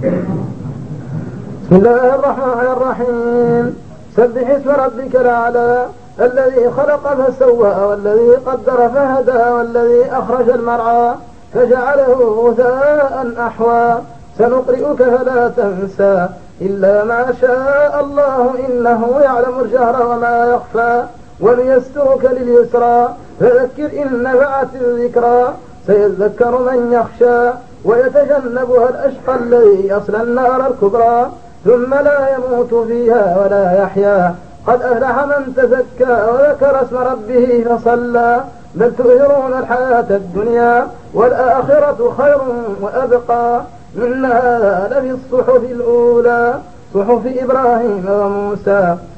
بسم الله الرحمن الرحيم. سبح اسم ربك الأعلى الذي خلق فسوى والذي قدر فهدى والذي أخرج المرعى فجعله غثاء أحوى سنقرئك فلا تنسى إلا ما شاء الله إنه يعلم الجهر وما يخفى ونيسرك لليسرى فذكر إن نفعت الذكرى سيذكر من يخشى ويتجنبها الأشقى الذي يصلى النار الكبرى ثم لا يموت فيها ولا يحيا قد أفلح من تزكى وذكر اسم ربه فصلى بل تؤثرون الحياة الدنيا والآخرة خير وأبقى إن هذا لفي الصحف الأولى صحف إبراهيم وموسى